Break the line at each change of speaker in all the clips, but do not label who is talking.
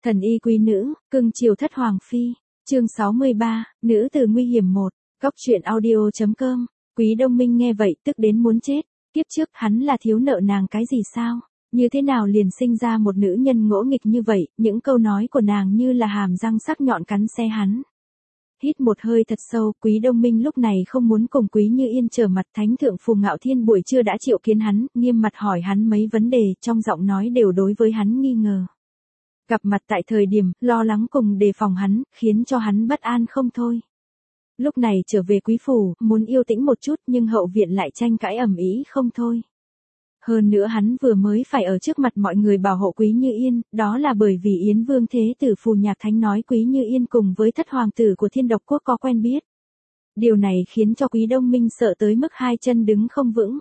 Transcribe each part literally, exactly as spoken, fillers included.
Thần y quý nữ, cưng chiều thất hoàng phi. Chương sáu mươi ba, nữ từ nguy hiểm một. Góc truyện audio chấm com. Quý Đông Minh nghe vậy tức đến muốn chết. Kiếp trước hắn là thiếu nợ nàng cái gì sao? Như thế nào liền sinh ra một nữ nhân ngỗ nghịch như vậy? Những câu nói của nàng như là hàm răng sắc nhọn cắn xé hắn. Hít một hơi thật sâu, Quý Đông Minh lúc này không muốn cùng Quý Như Yên trở mặt. Thánh thượng Phù Ngạo Thiên buổi trưa đã triệu kiến hắn, nghiêm mặt hỏi hắn mấy vấn đề, trong giọng nói đều đối với hắn nghi ngờ. Gặp mặt tại thời điểm, lo lắng cùng đề phòng hắn, khiến cho hắn bất an không thôi. Lúc này trở về quý phủ, muốn yêu tĩnh một chút nhưng hậu viện lại tranh cãi ầm ĩ không thôi. Hơn nữa hắn vừa mới phải ở trước mặt mọi người bảo hộ Quý Như Yên, đó là bởi vì Yến Vương Thế Tử Phù Nhạc Thánh nói Quý Như Yên cùng với thất hoàng tử của Thiên Độc Quốc có quen biết. Điều này khiến cho Quý Đông Minh sợ tới mức hai chân đứng không vững.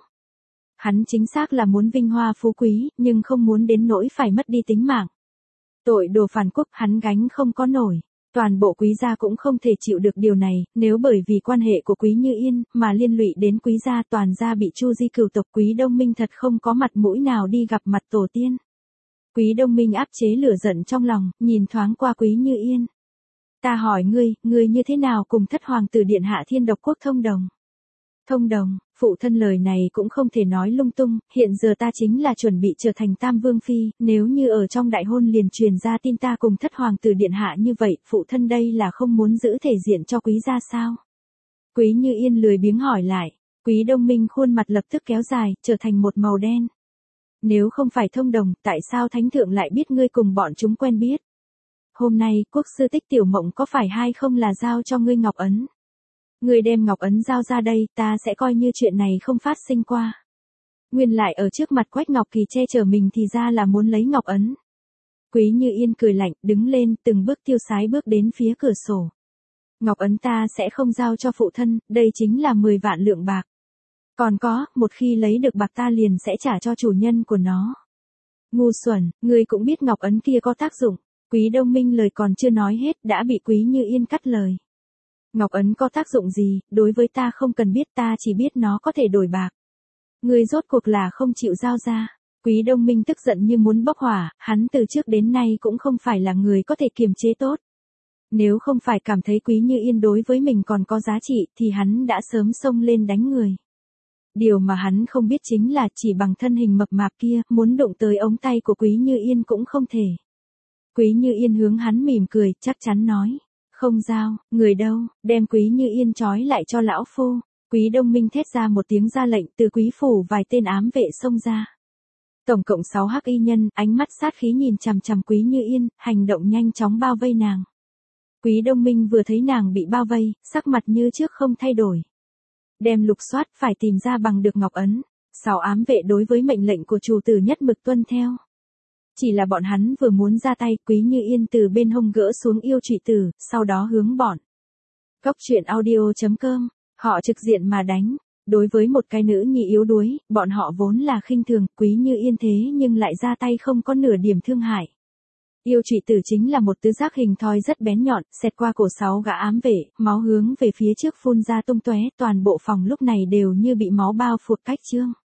Hắn chính xác là muốn vinh hoa phú quý, nhưng không muốn đến nỗi phải mất đi tính mạng. Tội đồ phản quốc hắn gánh không có nổi. Toàn bộ quý gia cũng không thể chịu được điều này, nếu bởi vì quan hệ của Quý Như Yên mà liên lụy đến quý gia toàn gia bị chu di cửu tộc. Quý Đông Minh thật không có mặt mũi nào đi gặp mặt tổ tiên. Quý Đông Minh áp chế lửa giận trong lòng, nhìn thoáng qua Quý Như Yên. Ta hỏi ngươi, ngươi như thế nào cùng thất hoàng tử điện hạ Thiên Độc Quốc thông đồng? Thông đồng, phụ thân lời này cũng không thể nói lung tung, hiện giờ ta chính là chuẩn bị trở thành Tam Vương Phi, nếu như ở trong đại hôn liền truyền ra tin ta cùng thất hoàng tử điện hạ như vậy, phụ thân đây là không muốn giữ thể diện cho quý gia sao? Quý Như Yên lười biếng hỏi lại, Quý Đông Minh khuôn mặt lập tức kéo dài, trở thành một màu đen. Nếu không phải thông đồng, tại sao thánh thượng lại biết ngươi cùng bọn chúng quen biết? Hôm nay, quốc sư Tích Tiểu Mộng có phải hay không là giao cho ngươi ngọc ấn? Ngươi đem ngọc ấn giao ra đây, ta sẽ coi như chuyện này không phát sinh qua. Nguyên lại ở trước mặt Quách Ngọc Kỳ che chở mình thì ra là muốn lấy ngọc ấn. Quý Như Yên cười lạnh, đứng lên, từng bước tiêu sái bước đến phía cửa sổ. Ngọc ấn ta sẽ không giao cho phụ thân, đây chính là mười vạn lượng bạc. Còn có, một khi lấy được bạc ta liền sẽ trả cho chủ nhân của nó. Ngu xuẩn, ngươi cũng biết ngọc ấn kia có tác dụng. Quý Đông Minh lời còn chưa nói hết đã bị Quý Như Yên cắt lời. Ngọc ấn có tác dụng gì, đối với ta không cần biết, ta chỉ biết nó có thể đổi bạc. Ngươi rốt cuộc là không chịu giao ra. Quý Đông Minh tức giận như muốn bốc hỏa, hắn từ trước đến nay cũng không phải là người có thể kiềm chế tốt. Nếu không phải cảm thấy Quý Như Yên đối với mình còn có giá trị thì hắn đã sớm xông lên đánh người. Điều mà hắn không biết chính là chỉ bằng thân hình mập mạp kia, muốn đụng tới ống tay của Quý Như Yên cũng không thể. Quý Như Yên hướng hắn mỉm cười, chắc chắn nói. Không giao, người đâu, đem Quý Như Yên trói lại cho lão phu. Quý Đông Minh thét ra một tiếng ra lệnh, từ quý phủ vài tên ám vệ xông ra. Tổng cộng sáu hắc y nhân, ánh mắt sát khí nhìn chằm chằm Quý Như Yên, hành động nhanh chóng bao vây nàng. Quý Đông Minh vừa thấy nàng bị bao vây, sắc mặt như trước không thay đổi. Đem lục soát phải tìm ra bằng được ngọc ấn. Sáu ám vệ đối với mệnh lệnh của chủ tử nhất mực tuân theo. Chỉ là bọn hắn vừa muốn ra tay, Quý Như Yên từ bên hông gỡ xuống yêu trụy tử, sau đó hướng bọn. Góc truyện audio chấm com, họ trực diện mà đánh. Đối với một cái nữ nhi yếu đuối, bọn họ vốn là khinh thường, Quý Như Yên thế nhưng lại ra tay không có nửa điểm thương hại. Yêu trụy tử chính là một tứ giác hình thoi rất bén nhọn, xẹt qua cổ sáu gã ám vệ, máu hướng về phía trước phun ra tung tóe, toàn bộ phòng lúc này đều như bị máu bao phủ cách trương.